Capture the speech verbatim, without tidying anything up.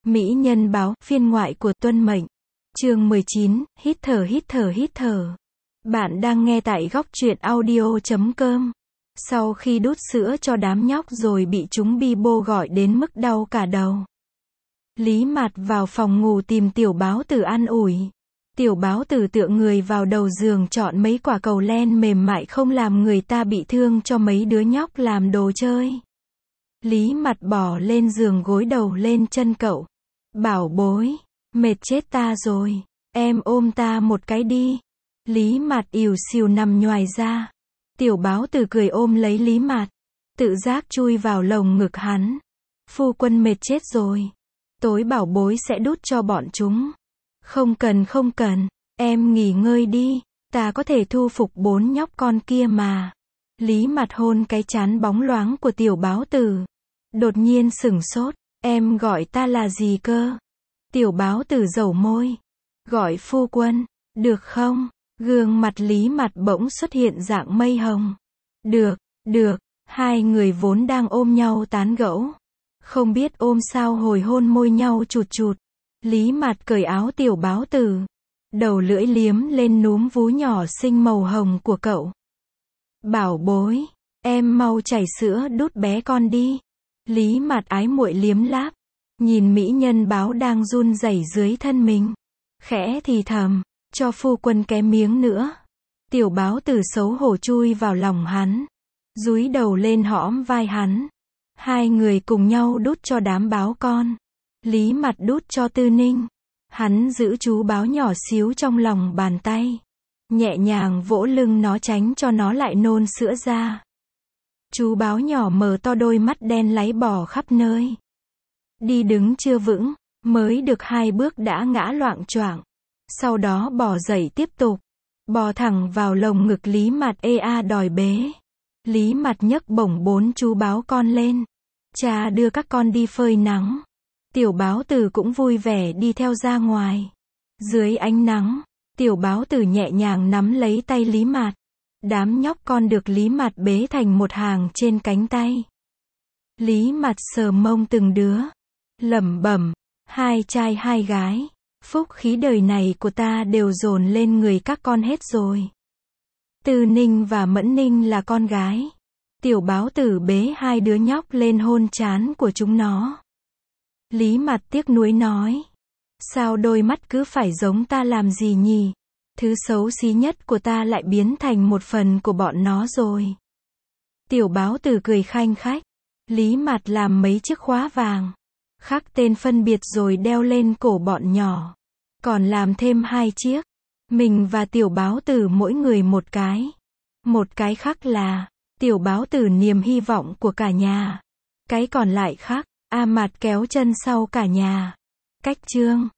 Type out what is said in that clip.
Mỹ Nhân báo, phiên ngoại của Tuân Mệnh. Chương mười chín, hít thở hít thở hít thở. Bạn đang nghe tại góc truyện audio chấm com. Sau khi đút sữa cho đám nhóc rồi bị chúng bi bô gọi đến mức đau cả đầu. Lý Mạt vào phòng ngủ tìm Tiểu Báo Tử an ủi. Tiểu Báo Tử tựa người vào đầu giường chọn mấy quả cầu len mềm mại không làm người ta bị thương cho mấy đứa nhóc làm đồ chơi. Lý Mạt bỏ lên giường gối đầu lên chân cậu. Bảo bối, mệt chết ta rồi, em ôm ta một cái đi. Lý Mạt ỉu xìu nằm nhoài ra. Tiểu Báo Tử cười ôm lấy Lý Mạt, tự giác chui vào lồng ngực hắn. Phu quân mệt chết rồi, tối bảo bối sẽ đút cho bọn chúng. Không cần không cần, em nghỉ ngơi đi, ta có thể thu phục bốn nhóc con kia mà. Lý Mạt hôn cái trán bóng loáng của Tiểu Báo Tử. Đột nhiên sửng sốt, em gọi ta là gì cơ? Tiểu Báo Tử dẩu môi. Gọi phu quân, được không? Gương mặt Lý Mạt bỗng xuất hiện dạng mây hồng. Được, được, hai người vốn đang ôm nhau tán gẫu. Không biết ôm sao hồi hôn môi nhau chụt chụt. Lý Mạt cởi áo Tiểu Báo Tử. Đầu lưỡi liếm lên núm vú nhỏ xinh màu hồng của cậu. Bảo bối, em mau chảy sữa đút bé con đi. Lý Mạt ái muội liếm láp. Nhìn mỹ nhân báo đang run rẩy dưới thân mình. Khẽ thì thầm, cho phu quân cái miếng nữa. Tiểu Báo Tử xấu hổ chui vào lòng hắn. Dúi đầu lên hõm vai hắn. Hai người cùng nhau đút cho đám báo con. Lý Mạt đút cho Tư Ninh. Hắn giữ chú báo nhỏ xíu trong lòng bàn tay. Nhẹ nhàng vỗ lưng nó tránh cho nó lại nôn sữa ra. Chú báo nhỏ mở to đôi mắt đen láy bò khắp nơi. Đi đứng chưa vững, mới được hai bước đã ngã loạng choạng. Sau đó bò dậy tiếp tục. Bò thẳng vào lồng ngực Lý Mạt ê a đòi bế. Lý Mạt nhấc bổng bốn chú báo con lên. Cha đưa các con đi phơi nắng. Tiểu Báo Tử cũng vui vẻ đi theo ra ngoài. Dưới ánh nắng, Tiểu Báo Tử nhẹ nhàng nắm lấy tay Lý Mạt. Đám nhóc con được Lý Mạt bế thành một hàng trên cánh tay. Lý Mạt sờ mông từng đứa. Lẩm bẩm, hai trai hai gái. Phúc khí đời này của ta đều dồn lên người các con hết rồi. Tư Ninh và Mẫn Ninh là con gái. Tiểu Báo Tử bế hai đứa nhóc lên hôn trán của chúng nó. Lý Mạt tiếc nuối nói. Sao đôi mắt cứ phải giống ta làm gì nhỉ? Thứ xấu xí nhất của ta lại biến thành một phần của bọn nó rồi. Tiểu Báo Tử cười khanh khách. Lý Mạt làm mấy chiếc khóa vàng. Khắc tên phân biệt rồi đeo lên cổ bọn nhỏ. Còn làm thêm hai chiếc. Mình và Tiểu Báo Tử mỗi người một cái. Một cái khắc là Tiểu Báo Tử niềm hy vọng của cả nhà. Cái còn lại khắc A Mạt kéo chân sau cả nhà. Cách chương